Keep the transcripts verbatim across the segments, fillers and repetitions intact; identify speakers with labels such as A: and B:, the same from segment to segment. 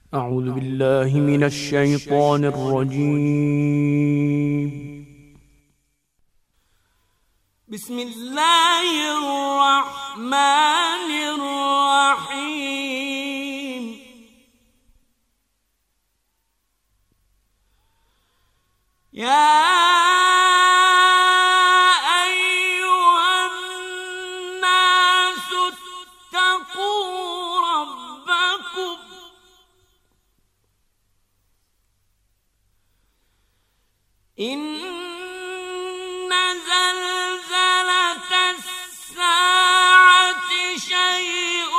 A: أعوذ بالله من الشيطان الرجيم.
B: بسم الله الرحمن الرحيم. يا إن زلزلة الساعة شيء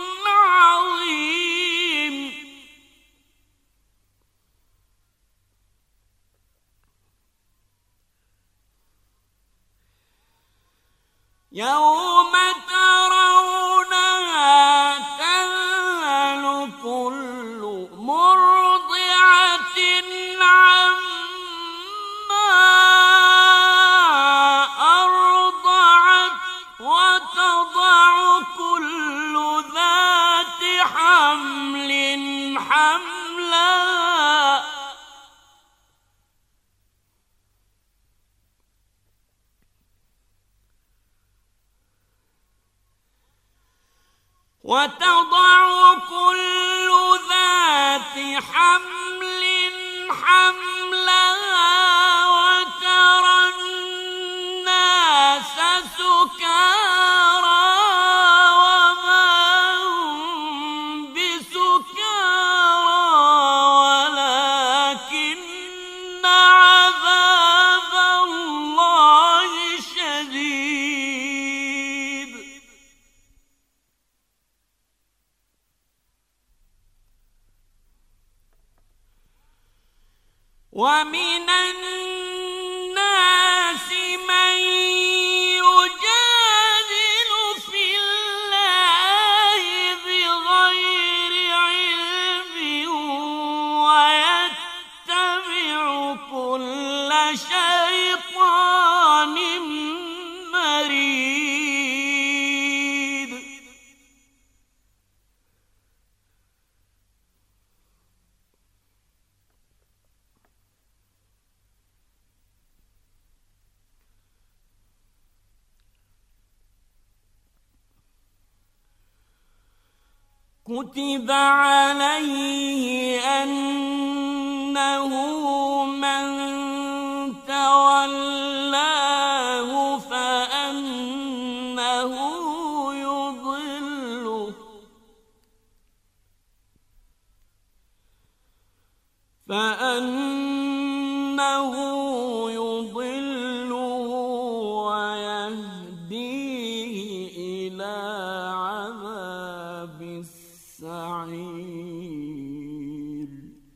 B: عظيم. يوم ترونها تذهل كل مرضعة عما أرضعت وتضع كل ذات حمل حملها وتضع كل ذات حمل حملها وترى الناس سكارى وما هم بسكارى ولكن عذاب الله شديد. ومن الناس من يجادل في الله بغير علم ويتبع كل شيطان مريد. كتب عليه أنه من تولاه فأنه يضله فأنه يضله ويهديه إلى عذاب السعير.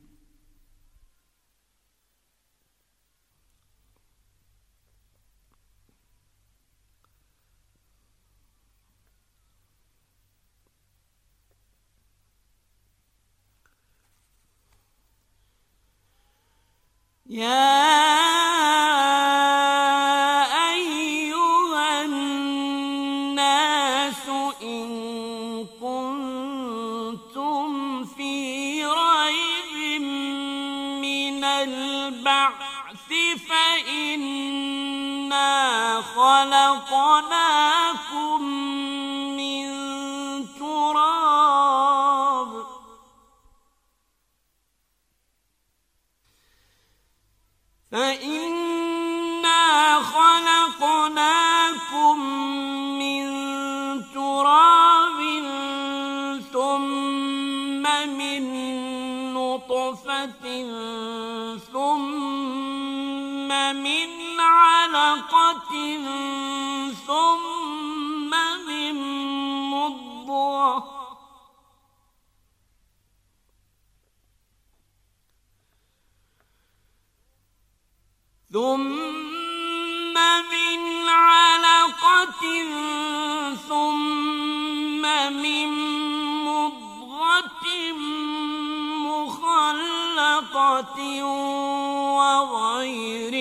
B: يا أيها الناس إن كنتم في ريب من البعث فإنا خلقناكم من تراب فإنا خلقناكم من تراب ثم من نطفة ثم من علقة ثم من مضغة ثم من علقة ثم من مضغة مخلقة وغير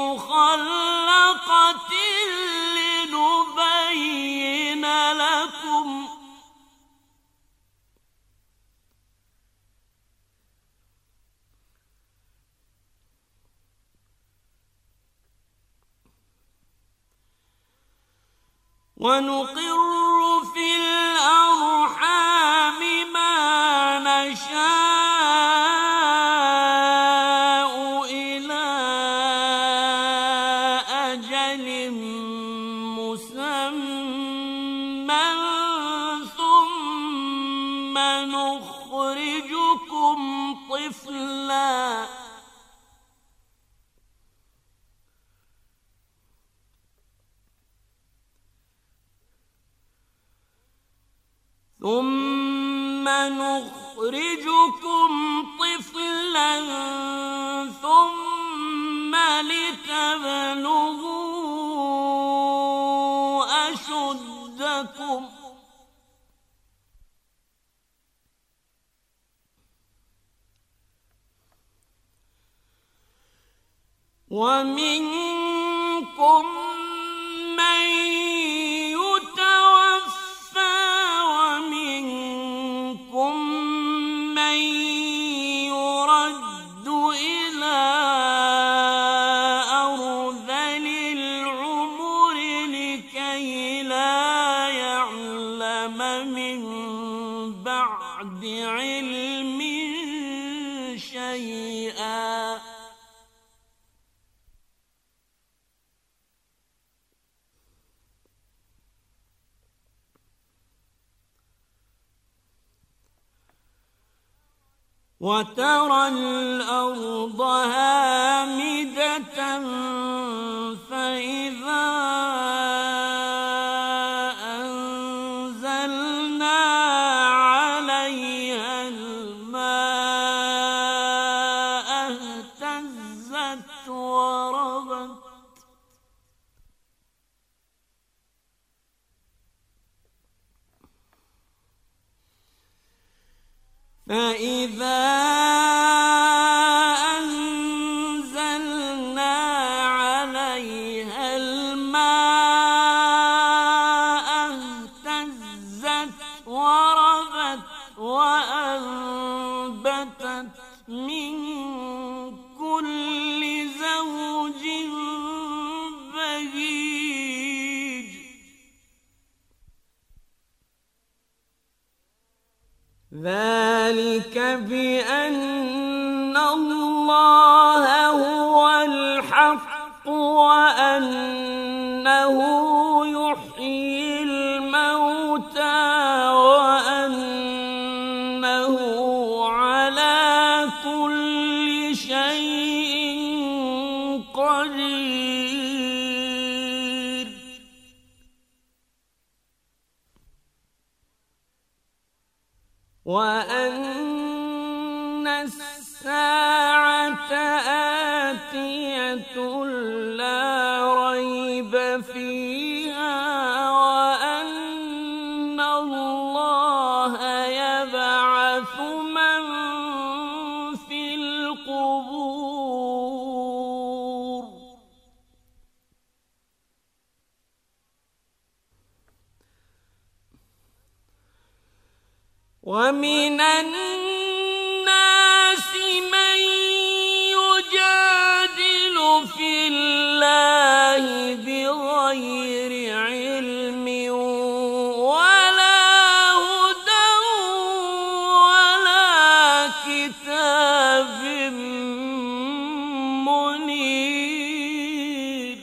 B: مخلقة لنبين لكم ونقر في الأرحام ما نشاء إلى أجل مسمى ثم نخرجكم طفلا ثم نخرجكم طفلا ثم لتبلغوا أشدكم ومنكم من يتوفى ومنكم من يرد إلى أرذل العمر لكي لا يعلم من بعد علم شيئا وترى الأرض هامدة فإذا أنزلنا عليها الماء اهتزت وربت فإذا أنزلنا عليها الماء اهتزت وربت وأنبتت من كل زوج بهيج ذلك بأن الله هو الحق وأنه يحيي الموتى وأنه على كل شيء قدير وأن الساعة آتية لا ريب فيها وأن الله يبعث من في القبور ومن الناس من يجادل في الله بغير علم ولا هدى ولا كتاب منير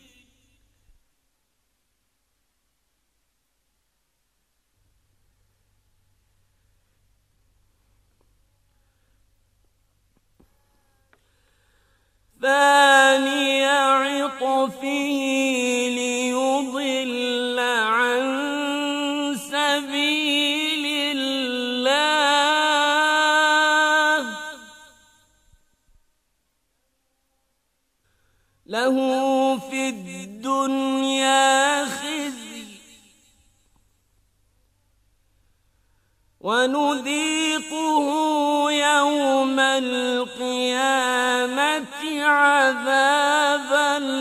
B: ثاني عطفه ليضل عن سبيل الله له في الدنيا خزي ونذيقه يوم القيامة عذاب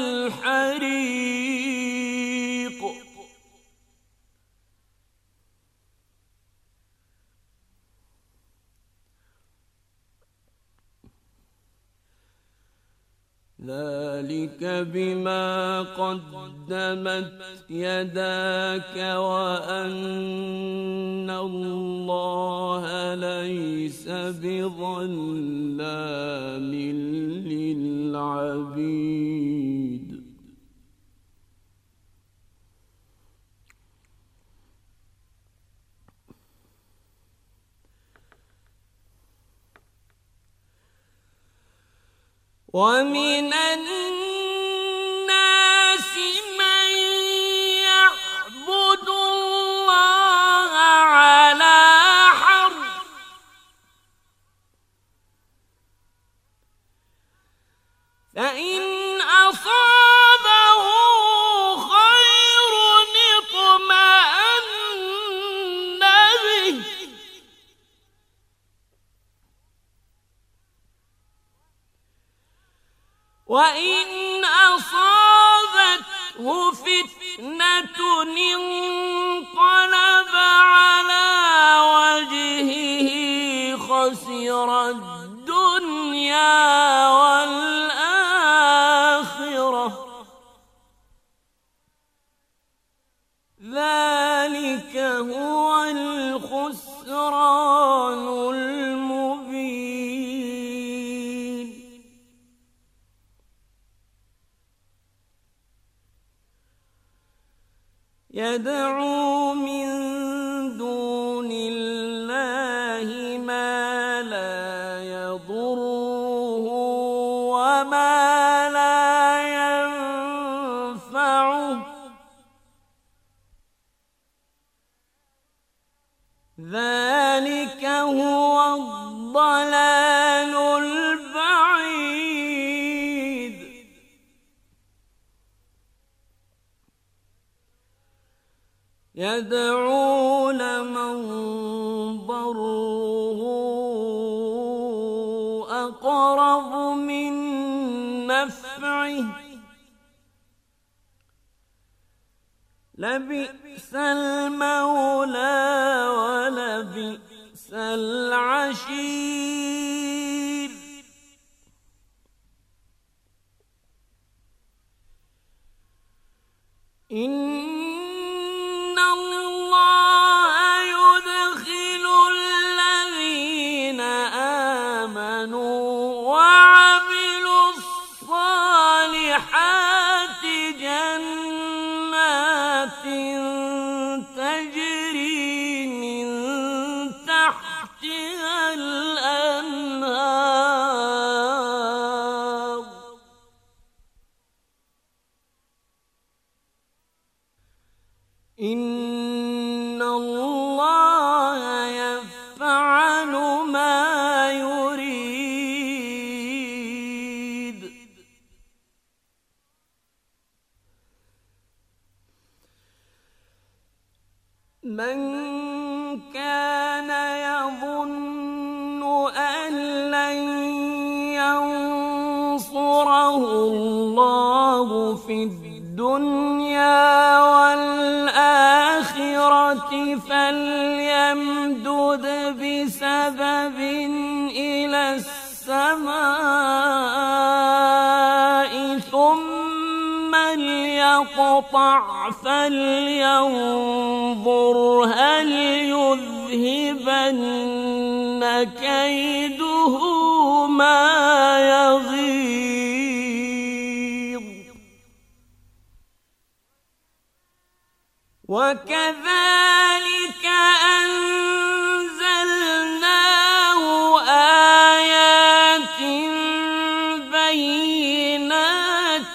B: الحريق ذلك بما قدمت يداك وأن الله ليس بظلام للعبيد. ومن الناس من يعبد الله على حرف فإن أصابه خير اطمأن به وإن أصابته فتنة انقلب على وجهه خسر الدنيا والآخرة ذلك هو الخسران المبين. يدعو من دون الله ما لا يضره وما لا ينفعه ذلك هو الضلال البعيد. يدعو لمن ضره أقرب من نفعه لبئس المولى ولبئس العشير. إن تجري من تحتها الأنهار إن الله يفعل ما يريد. من كان يظن أن لن ينصره الله في الدنيا والآخرة فليمدد بسبب إلى السماء ثم ليقطع فلينظر هل يذهبن كيده ما يغيظ. وكذلك أنزلناه آيات بينات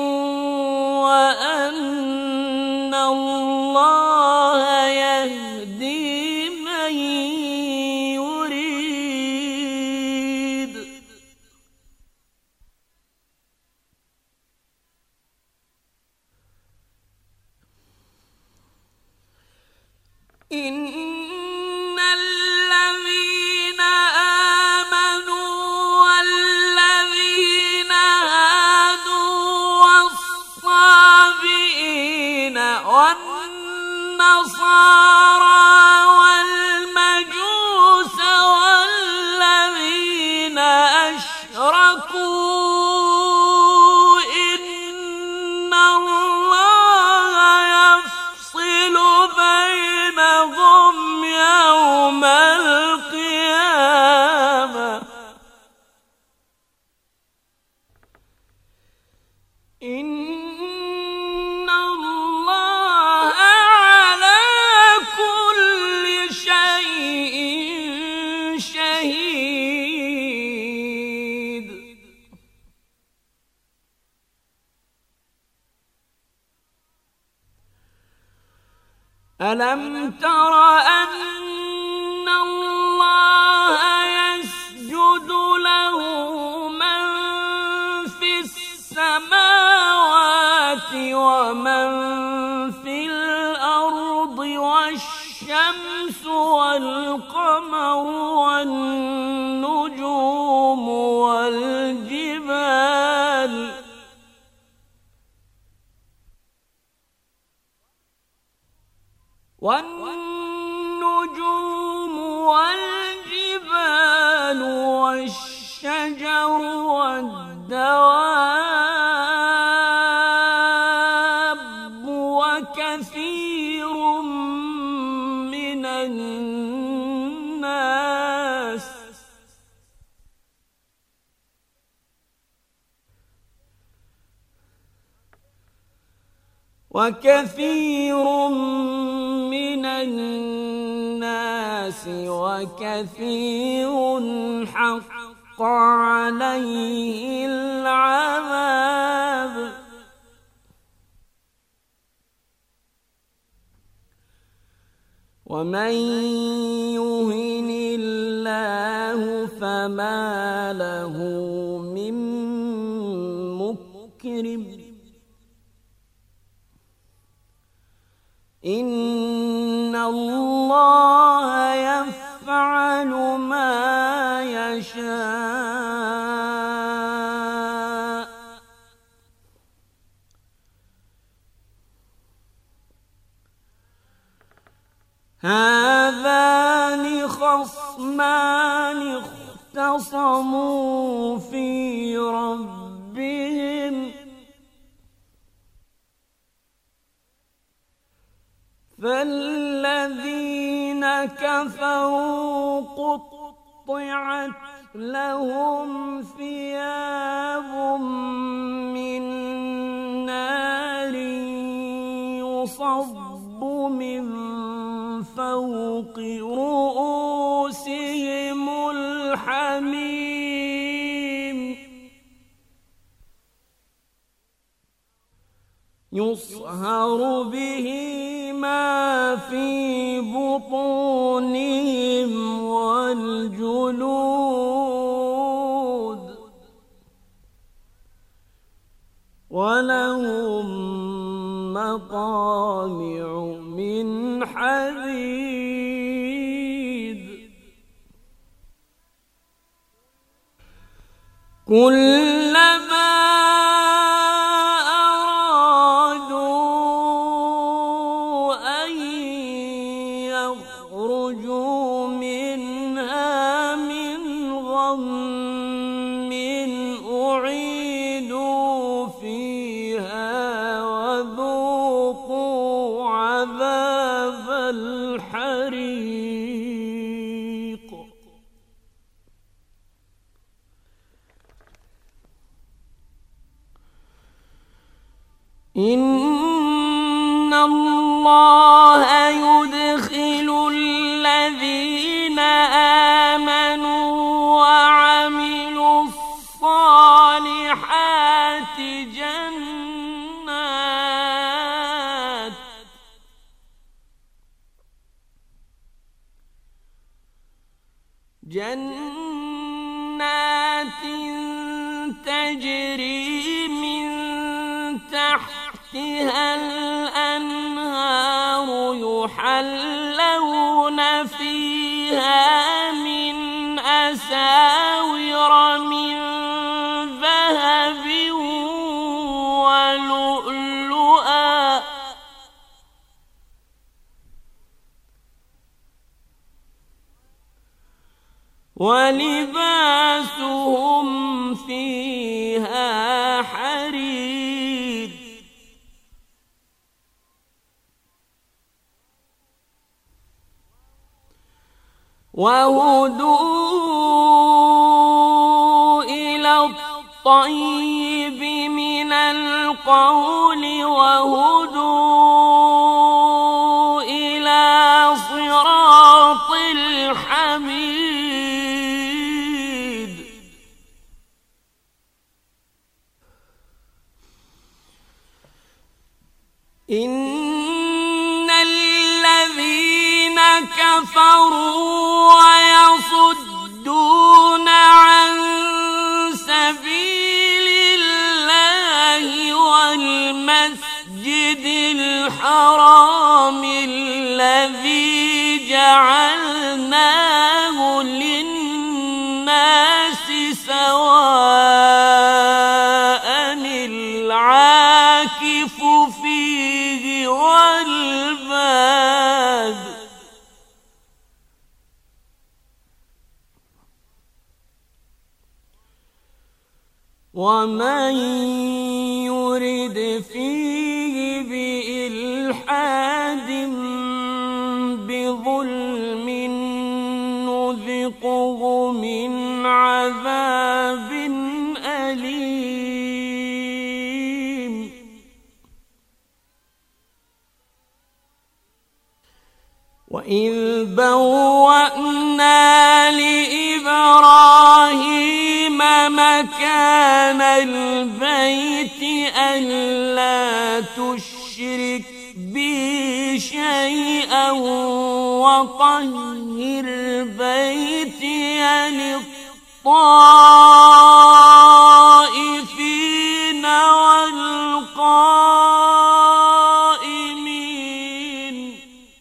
B: وأن الله يهدي من يريد. إن الذين آمنوا والذين هادوا والصابئين والنصارى والمجوس والذين أشركوا ألم تر أن الله يسجد له من في السماوات ومن في الأرض والشمس والقمر والنجوم والجبال والنجوم والجبال والشجر والدواب وكثير من الناس وكثير من الناس وكثير حق عليه العذاب ومن يهن الله فما له من مكرم إن الله يفعل ما يشاء هذان خصمان اختصموا في ربهم فالذين كفروا قطعت لهم ثياب من نار يصب من فوق رؤوسهم الحميم يصهر به ما في بطونهم والجلود ولهم مقامع من حديد كلما إن الله يدخل الذين آمنوا وعملوا الصالحات جنات جنات تجري من تحتها الأنهار يحلون فيها من أساور من ذهب ولؤلؤا ولباسهم فيها حرير وهدوا إلى الطيب من القول وهدوا إلى صراط الحميد إن الذين كفروا ويصدون عن سبيل الله والمسجد الحرام الذي جعلناه للناس سواء العاكف فيه والباد ومن يرد فيه بإلحاد بظلم نذقه من عذاب أليم وإذ بوأنا لإبراهيم مكان البيت ألا تشرك بي شيئا وطهر بيتي للطائفين والقائمين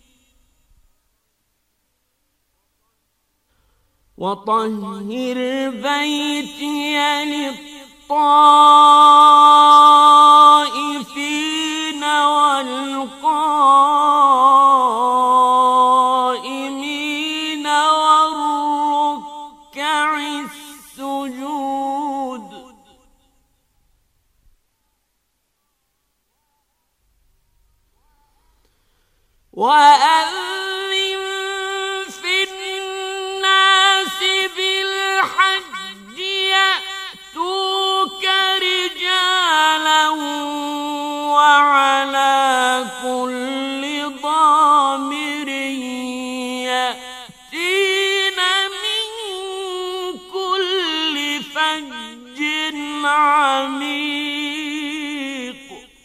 B: وطهر بيتي للطائفين والقائمين والركع السجود وأذن في الناس بالحج يأتوك رجالا وعلى كل ضامر يأتين من كل فج عميق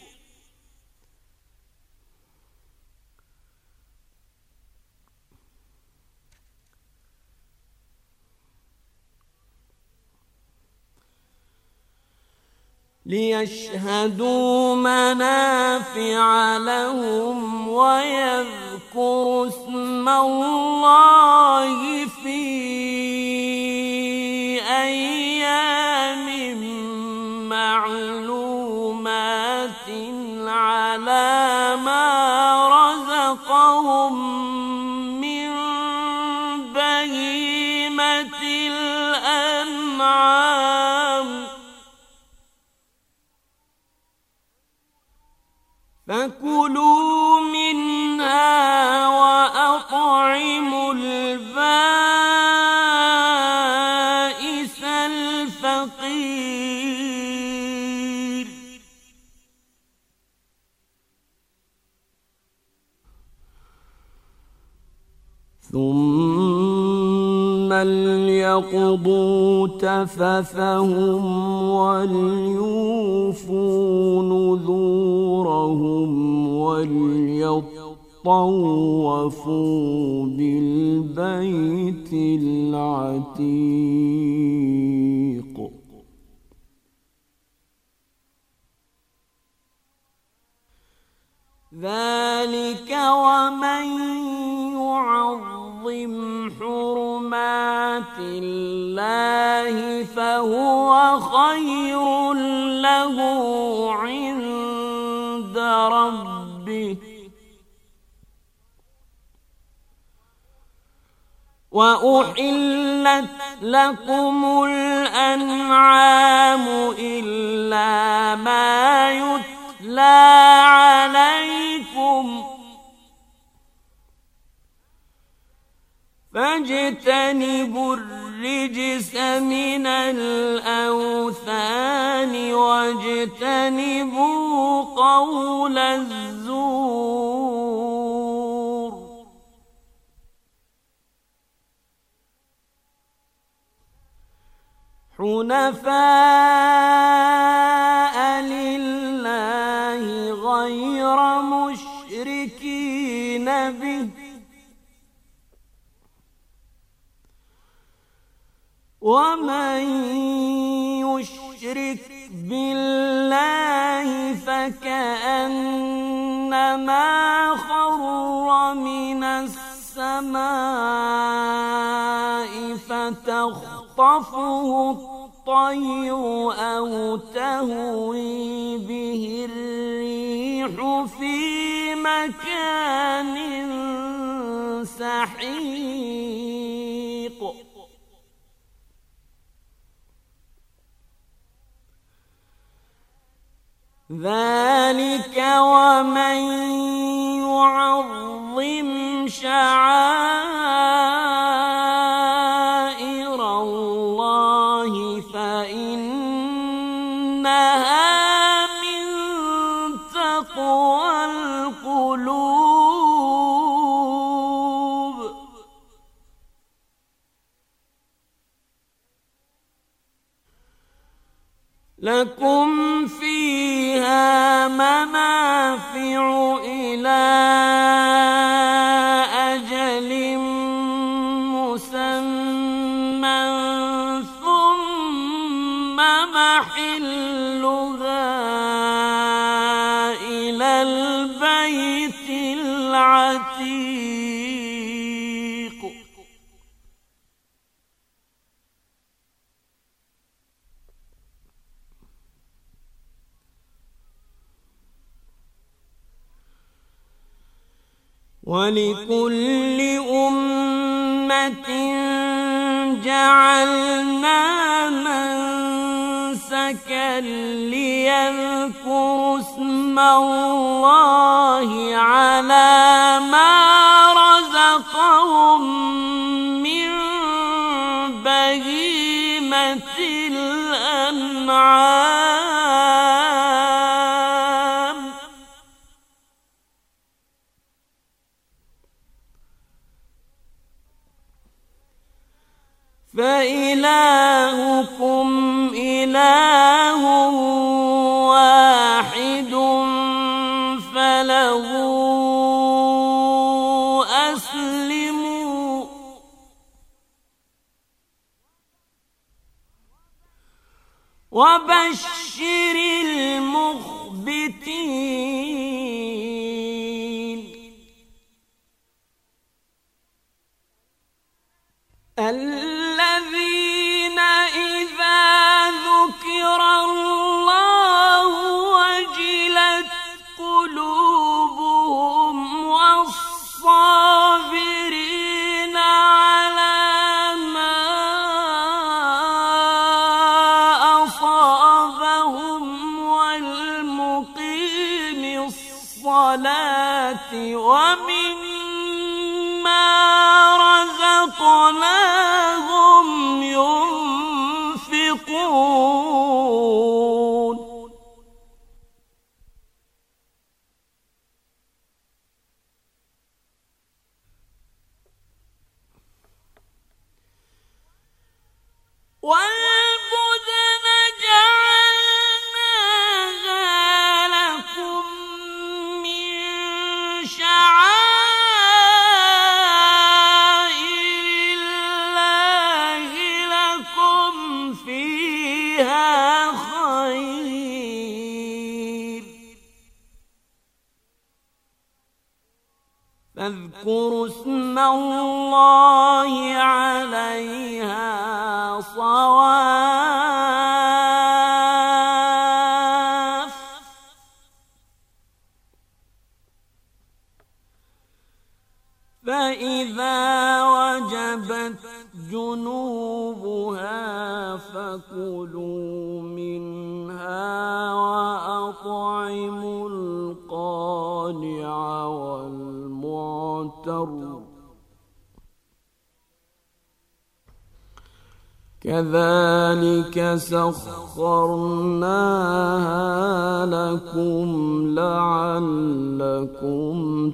B: ليشهدوا منافع لهم ويذكروا اسم الله في أيام معلومات على ما رزقهم من بهيمة الأنعام فكلوا منها وأطعموا البائس الفقير ثم ليقضوا تفثهم وليوفوا نذورهم وليطوفوا بالبيت العتيق ذلك ومن يعظم حرمات الله فهو خير له عند ربه وأحلت لكم الأنعام إلا ما يتلى عليكم فاجتنبوا الرجس من الأوثان واجتنبوا قول الزور حنفاء لله غير ومن يشرك بالله فكأنما خر من السماء فتخطفه الطير أو تهوي به الريح في مكان سحيق ذلك ومن يعظم شعائر الله فإنها من تقوى القلوب لكم فيها منافع إلى أجل مسمى ثم محلها إلى البيت العتيق ولكل أمة جعلنا منسكا ليذكروا اسم الله على ما رزقهم من بهيمة الأنعام فإلهكم إله واحد فله أسلموا وبشر المخبتين الذين إذا ذكر الله وجلت قلوبهم والصابرين على ما أصابهم والمقيم الصلاة ومما رزقناهم ينفقون والبدن جعلناها لكم من شعائر الله لكم فيها خير فاذكروا اسم الله عليها صواف فإذا وجبت جنوبها فكلوا منها وأطعموا القانع والمعتر كذلك سخرناها لكم لعلكم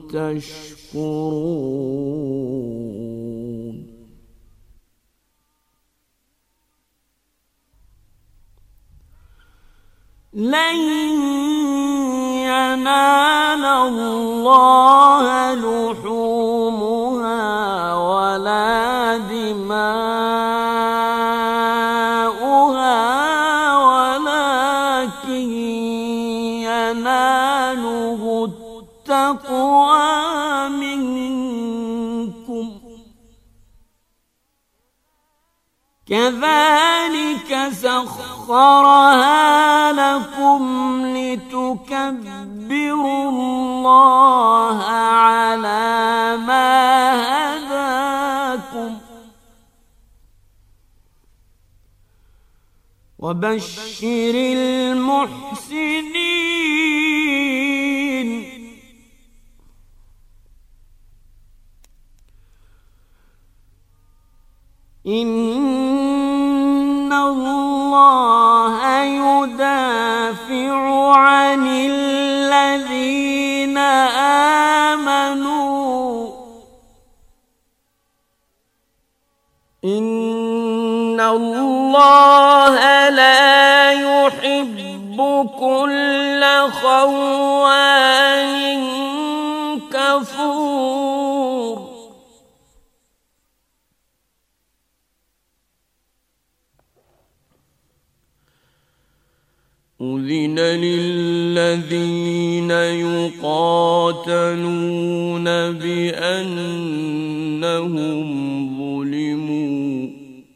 B: تشكرون لن ينال الله لحومها ولا دماؤها كذلك سخرها لكم لتكبروا الله على ما هداكم وبشر المحسنين. إن الله يدافع عن الذين آمنوا إن الله لا يحب كل خوان كفور. أذن للذين يقاتلون بأنهم ظلموا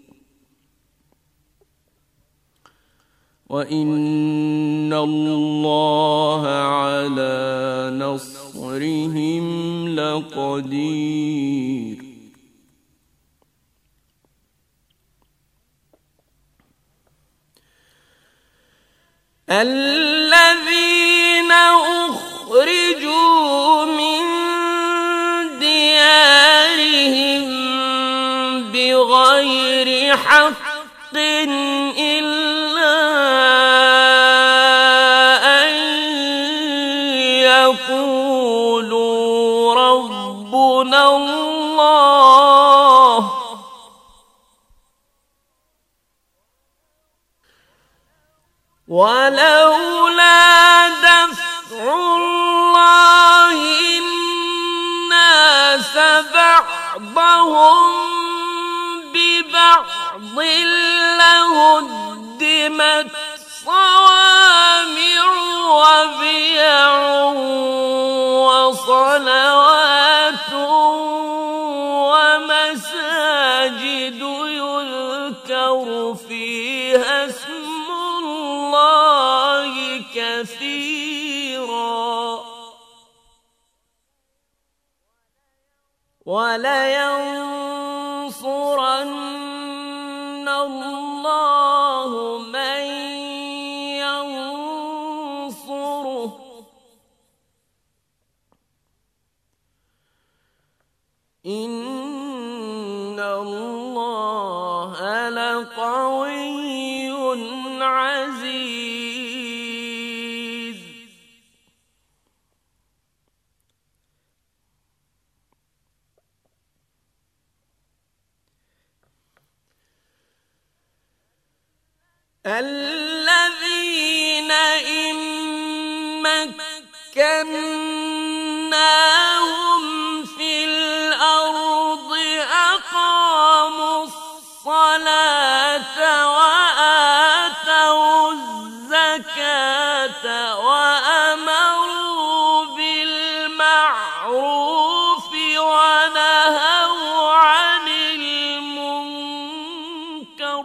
B: وإن الله على نصرهم لقدير. الذين أخرجوا من ديارهم بغير حق إلا أن يقولوا ربنا الله ولولا دفع الله الناس بعضهم ببعض لهدمت صوامع وبيع وصلوات ومساجد يذكر فيها اسم الله كثيرا ولينصرن الله من ينصره إن الله لقوي عزيز. الذين إن مكناهم في الأرض أقاموا الصلاة وآتوا الزكاة وأمروا بالمعروف ونهوا عن المنكر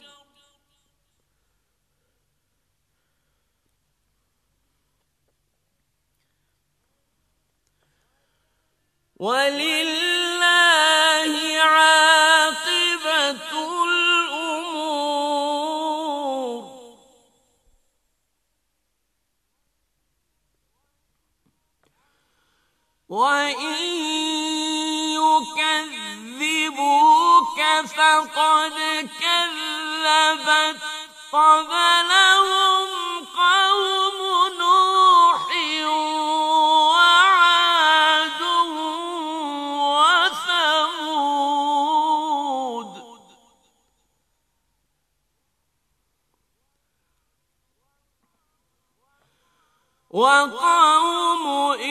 B: ولله عاقبة الأمور. وإن يكذبوك فقد كذبت قبلهم قوم نوح وعاد وثمود وقوم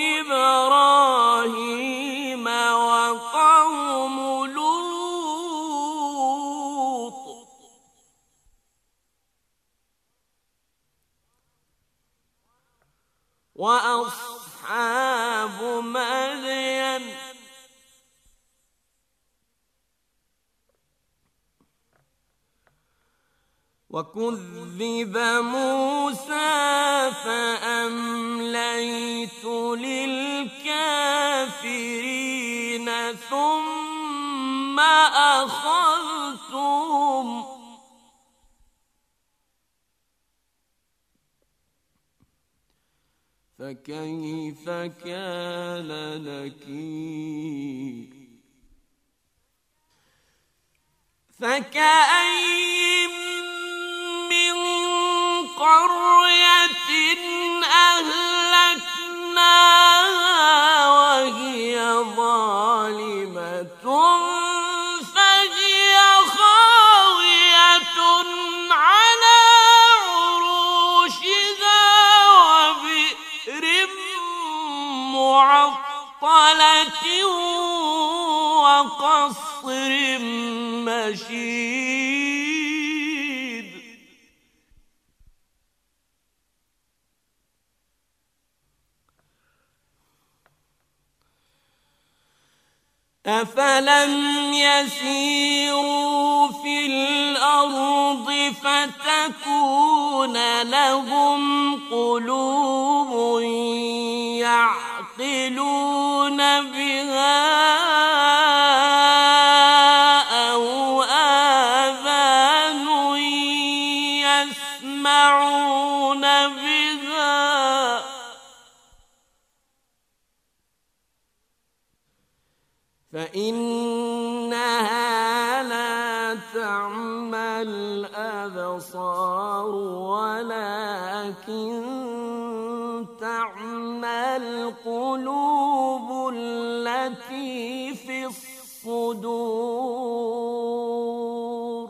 B: إبراهيم وقوم لوط وأصحاب مدين وكذب موسى فأمليت للكافرين ثم أخذتهم فكيف كان نكير فكأين من قرية أهلكناها وهي ظالمة فهي خاوية على عروشها وبئر معطلة وقصر مشيد أفلم يسيروا في الأرض فتكون لهم قلوب يعقلون بها أو آذان يسمعون بها فإنها لا تعمى الأبصار ولكن تعمى القلوب التي في الصدور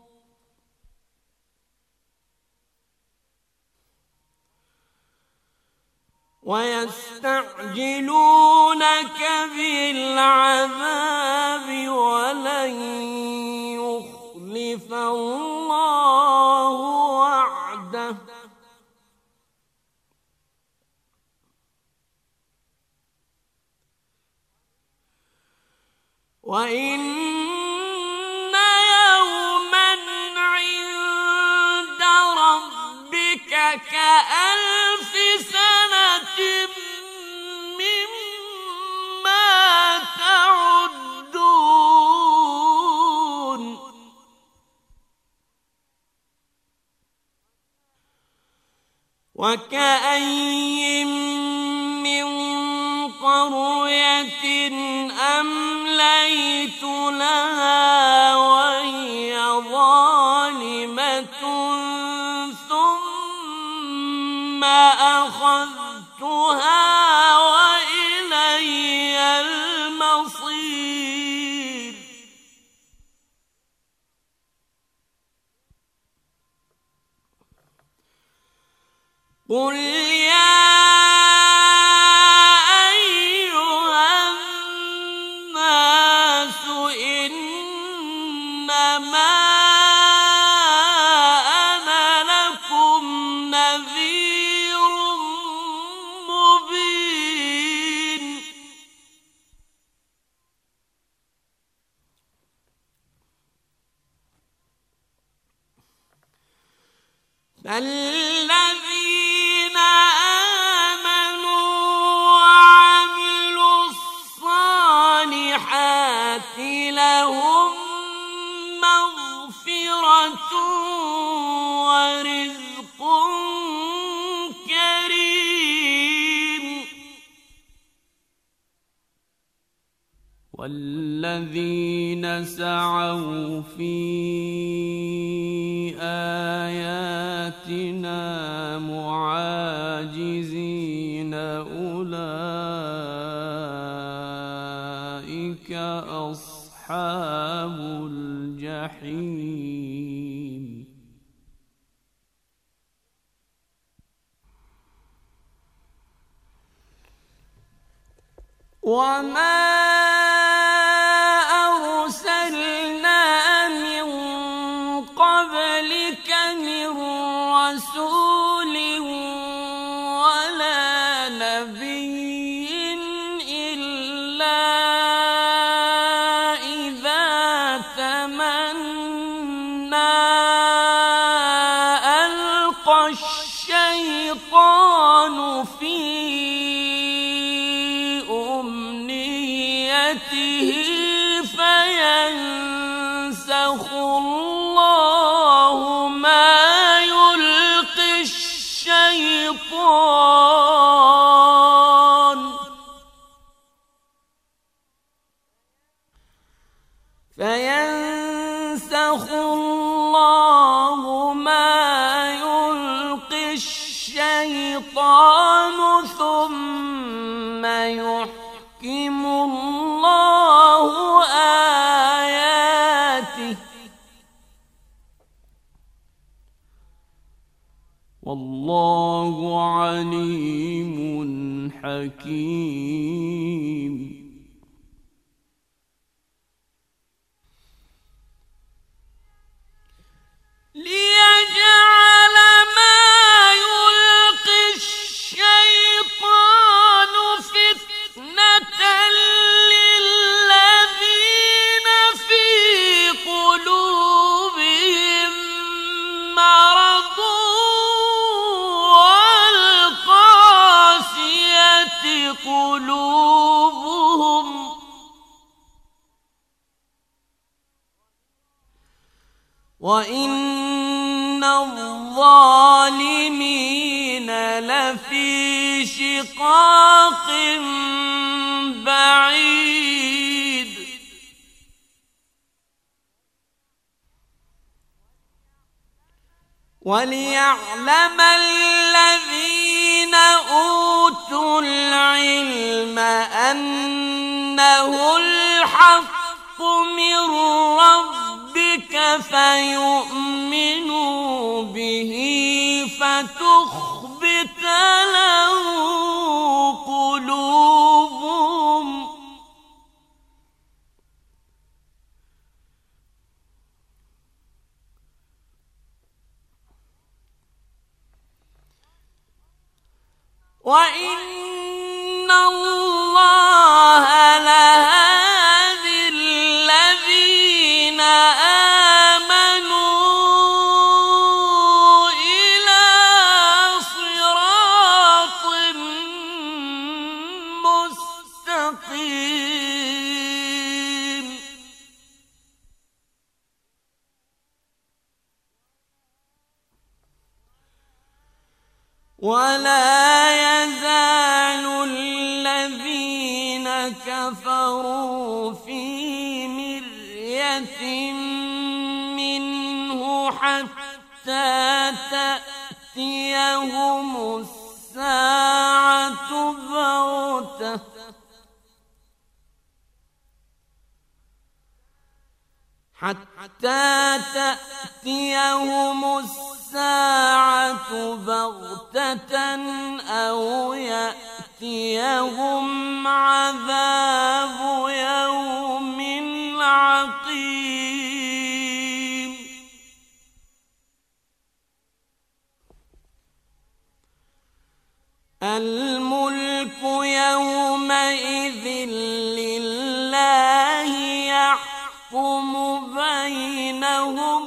B: ويستعجلونك بالعذاب ولن يخلف الله وعده وإن يوما عند ربك كألف سنة مما تعدون وكأين من قرية أمليت لها وهي ظالمة ثم أخذتها وإلي المصير قل يا الذين آمنوا وعملوا الصالحات لهم مغفرة ورزق كريم والذين سعوا في آياتنا معاجزين أولئك أصحاب الجحيم وما رسول ولا نبي إلا إذا تمنى الشيطان في أمنيته فينسخ الله ما يلقي الشيطان فينسخ الله ما يلقي الشيطان ثم يحكم الله آياته والله عليم حكيم. ليجعل ما يلقي الشيطان فتنة للذين في قلوبهم مرض والقاسية قلوبهم وإن الظالمين لفي شقاق بعيد. وليعلم الذين أوتوا العلم أنه الحق من ربك فيؤمنوا به فتخبت له قلوبهم وإن الله لهادي الذين آمنوا إلى صراط مستقيم. ولا يزال الذين كفروا في مرية منه حتى تأتيهم الساعة بغتة حتى تأتيهم الساعة بغتة أو يأتيهم عذاب يوم عقيم. الملك يومئذ لله يحكم بينهم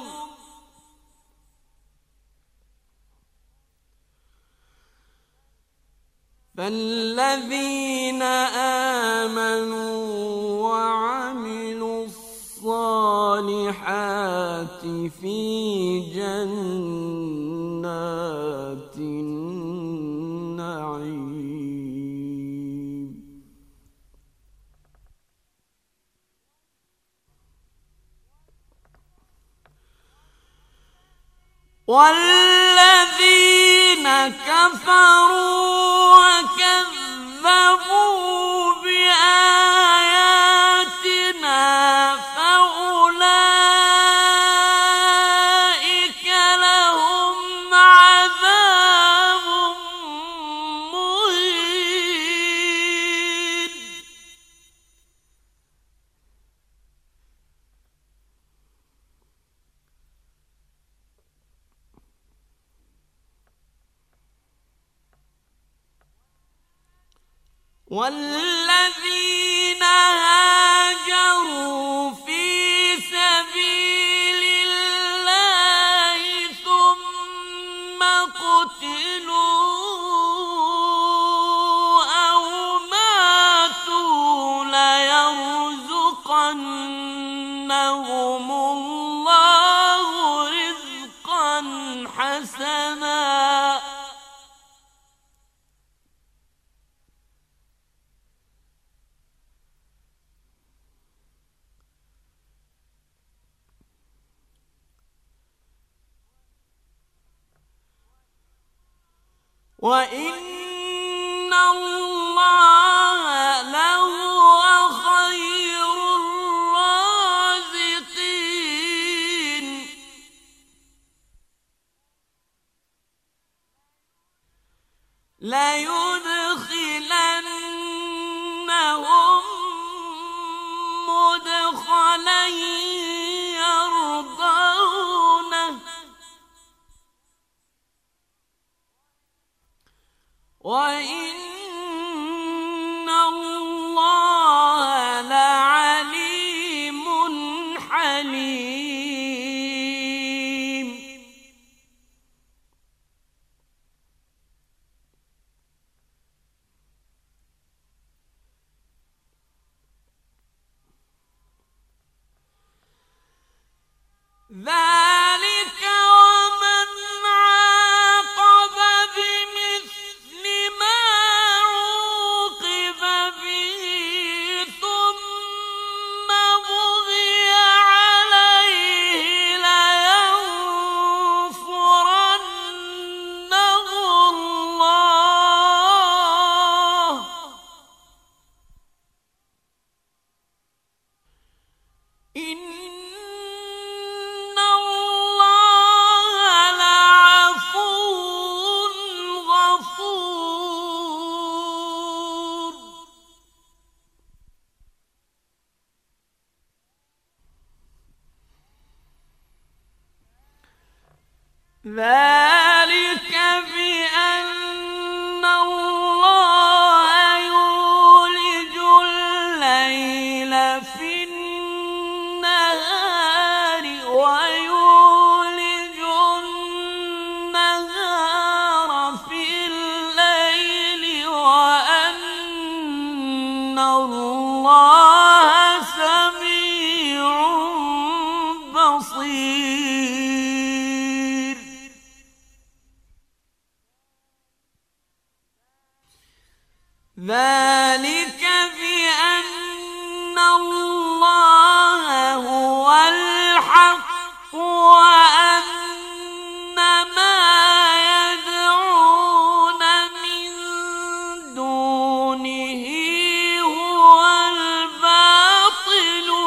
B: فالذين آمنوا وعملوا الصالحات في جنات النعيم. والذين كفروا وكذبوا بآياتنا فأولئك لهم عذاب مهين. والذين هاجروا في سبيل الله ثم قتلوا حسنا وإن الله لهو خير الرازقين ليدخلنهم مدخلا يرضونه وإن الله لعليم حليم ذلك ومن عاقب بمثل ما عوقب به ثم بغي عليه لينصرنه الله إن ذلك بأن الله يولج الليل في النهار ويولج النهار في الليل وأن الله سميع بصير ذلك بأن الله هو الحق وأن ما يدعون من دونه هو الباطل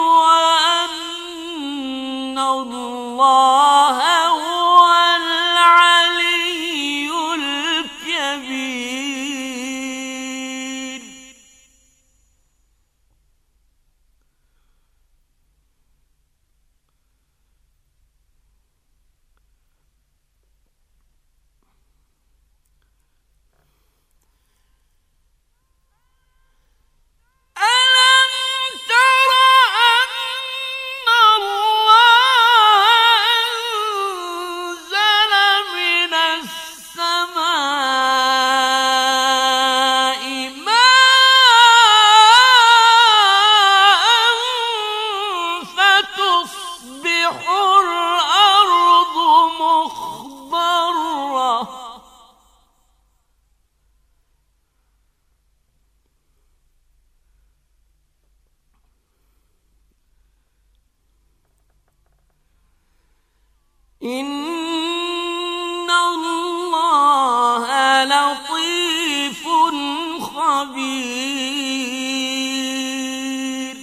B: وأن الله هو العلي الكبير ألم تر أن الله أنزل من السماء ماء فتصبح الأرض مخضرة إن الله لطيف خبير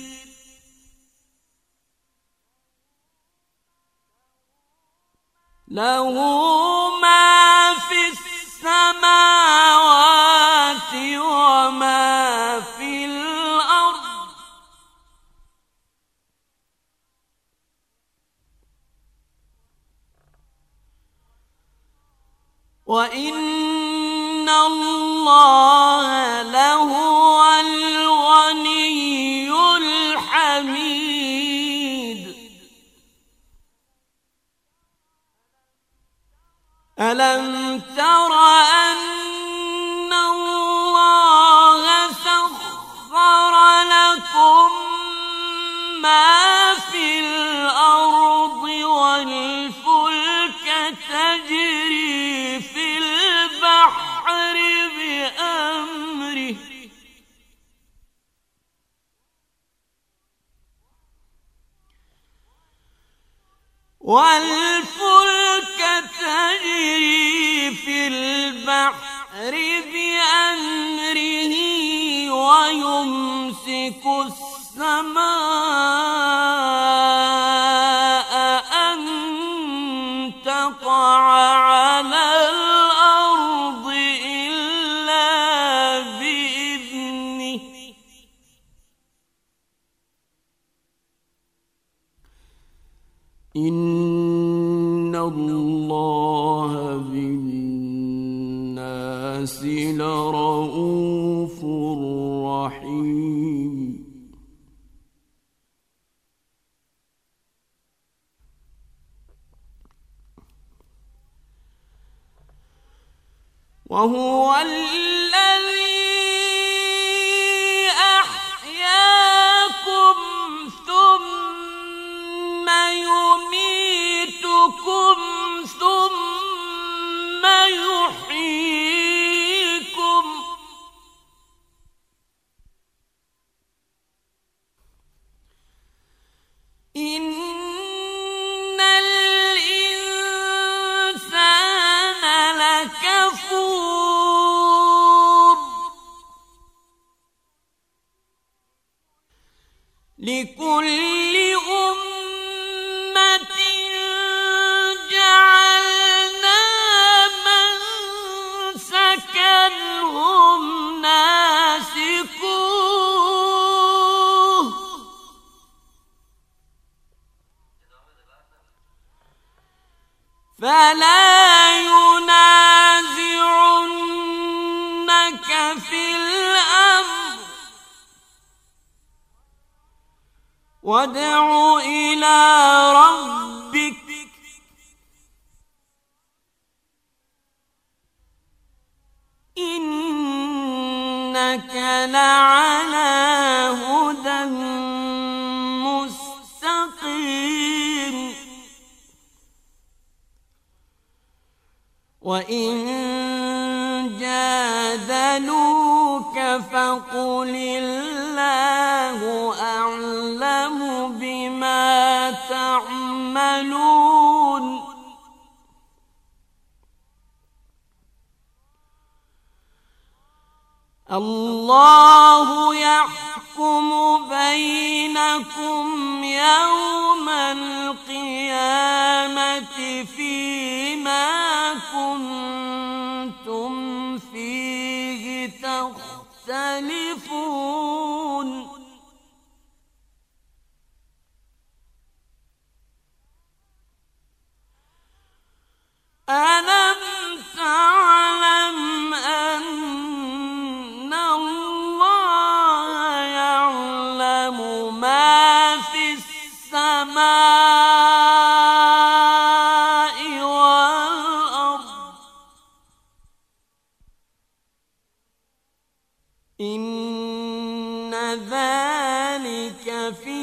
B: له ما في السماوات وما في الأرض وإن الله لهو الغني الحميد ألم تر أن الله سخر لكم ما في الأرض والفلك تجري والفلك تجري في البحر بأمره ويمسك السماء أن تقع على الأرض إلا بإذنه إن الله بالناس لرءوف رحيم وهو الذي أحياكم ثم يميتكم ثم يحييكم إن الإنسان لكفور لكل أمة جعلنا منسكا هم ناسكوه فلا ينازعنك في الأمر وادع إلى ربك إنك لعلى هدى مستقيم وإن جادلوك فقل الله أعلم بما تعملون الله يحكم بينكم يوم القيامة فيما كنتم فيه تختلفون ألم تعلم أن الله يعلم ما في السماء والأرض إن ذلك في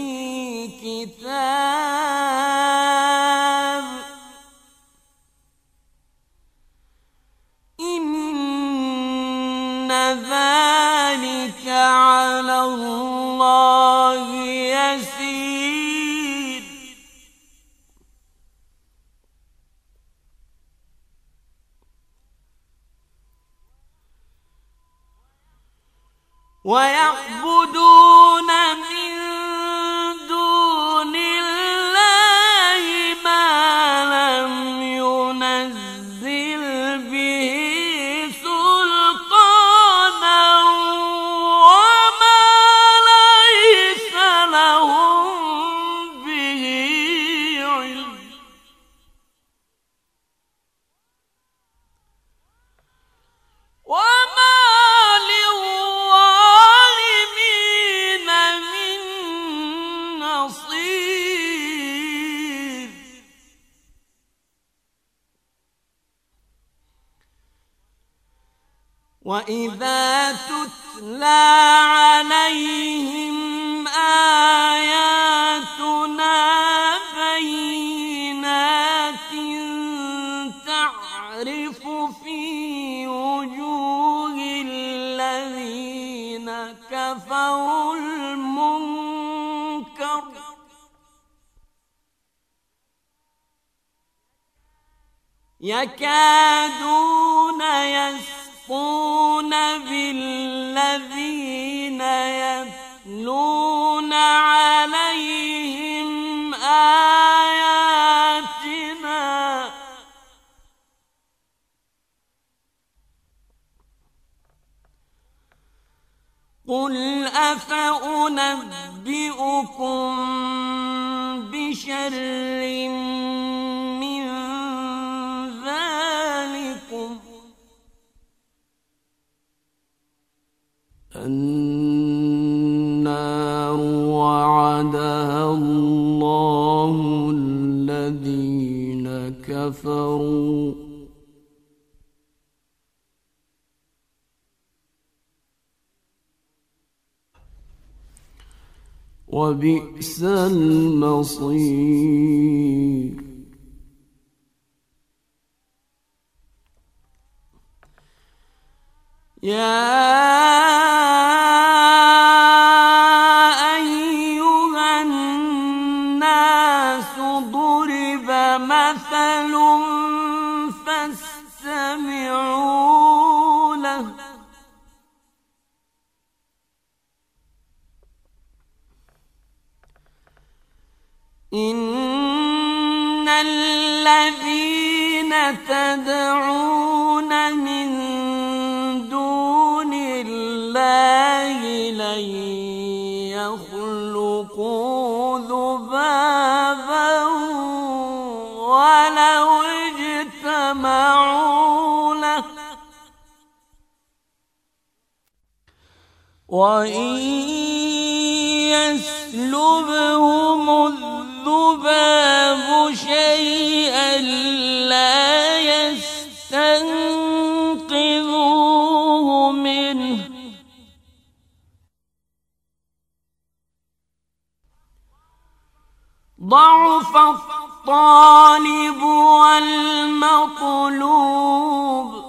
B: كتاب إن ذلك على الله يسير ويعبدون من دون الله ما لم ينزل به سلطانا وما ليس لهم به علم وما للظالمين من نصير وإذا تتلى عليهم آياتنا بينات تعرف في وجوه الذين كفروا المنكر يكادون يسطون بالذين يتلون عليهم آياتنا قل أفأنبئكم بشر من ذلكم النار وعدها الله الذين كفروا وبئس المصير. يا أيها الناس ضرب مثل فاستمعوا له إن الذين تدعون من دون الله لن يخلقوا ذبابا ولو اجتمعوا له وإن يسلبهم الذباب شيئا لا يستنقذوه منه ضعف الطالب والمطلوب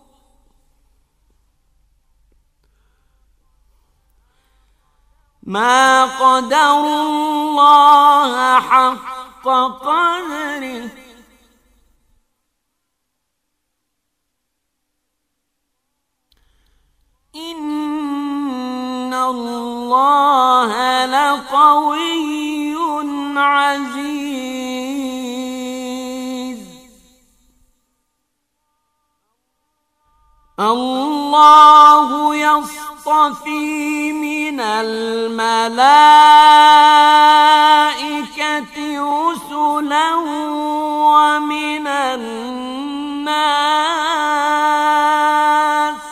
B: ما قدروا الله حق قدره إن الله لقوي عزيز. الله يصطفي من الملائكة رسلا ومن الناس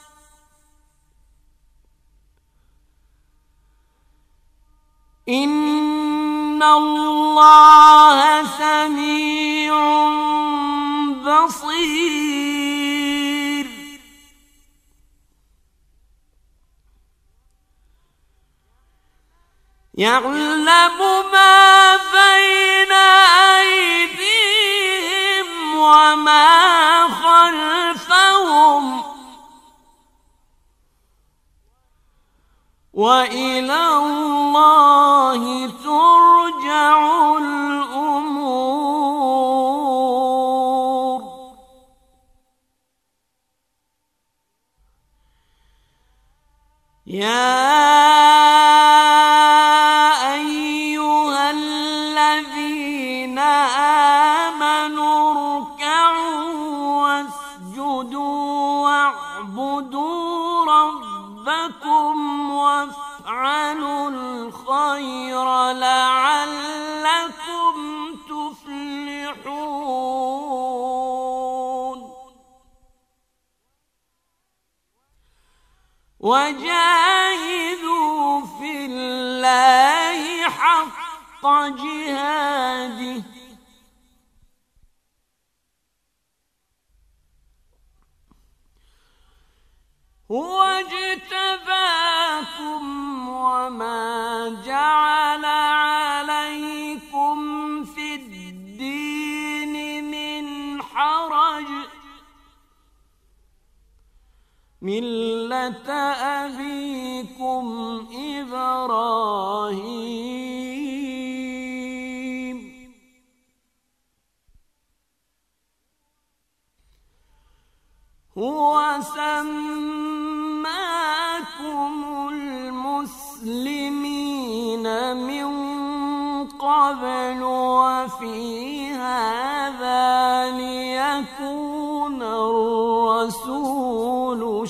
B: إن الله سميع بصير. يعلم ما بين أيديهم وما خلفهم وإلى الله ترجع الأمور. يا أيها الذين آمنوا اركعوا واسجدوا واعبدوا ربكم وافعلوا الخير لعلكم تفلحون. وجاهدوا في الله حق جهاده هو اجتباكم وما جعل عليكم في الدين من حرج ملة أبيكم إبراهيم هو سماكم المسلمين من قبل وفي هذا ليكون الرسول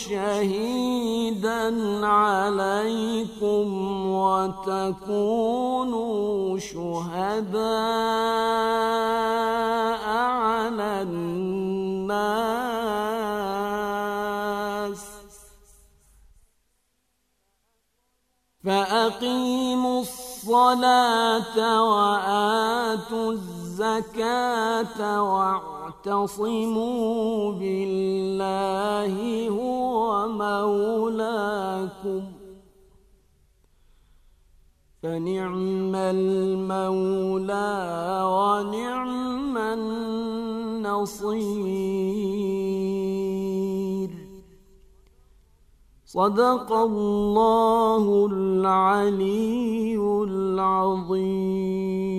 B: شهيدا عليكم وتكونوا شهداء على الناس فأقيموا الصلاة وآتوا الزكاة واعتصموا بالله هو مولاكم فنعم المولى ونعم النصير. صدق الله العلي العظيم.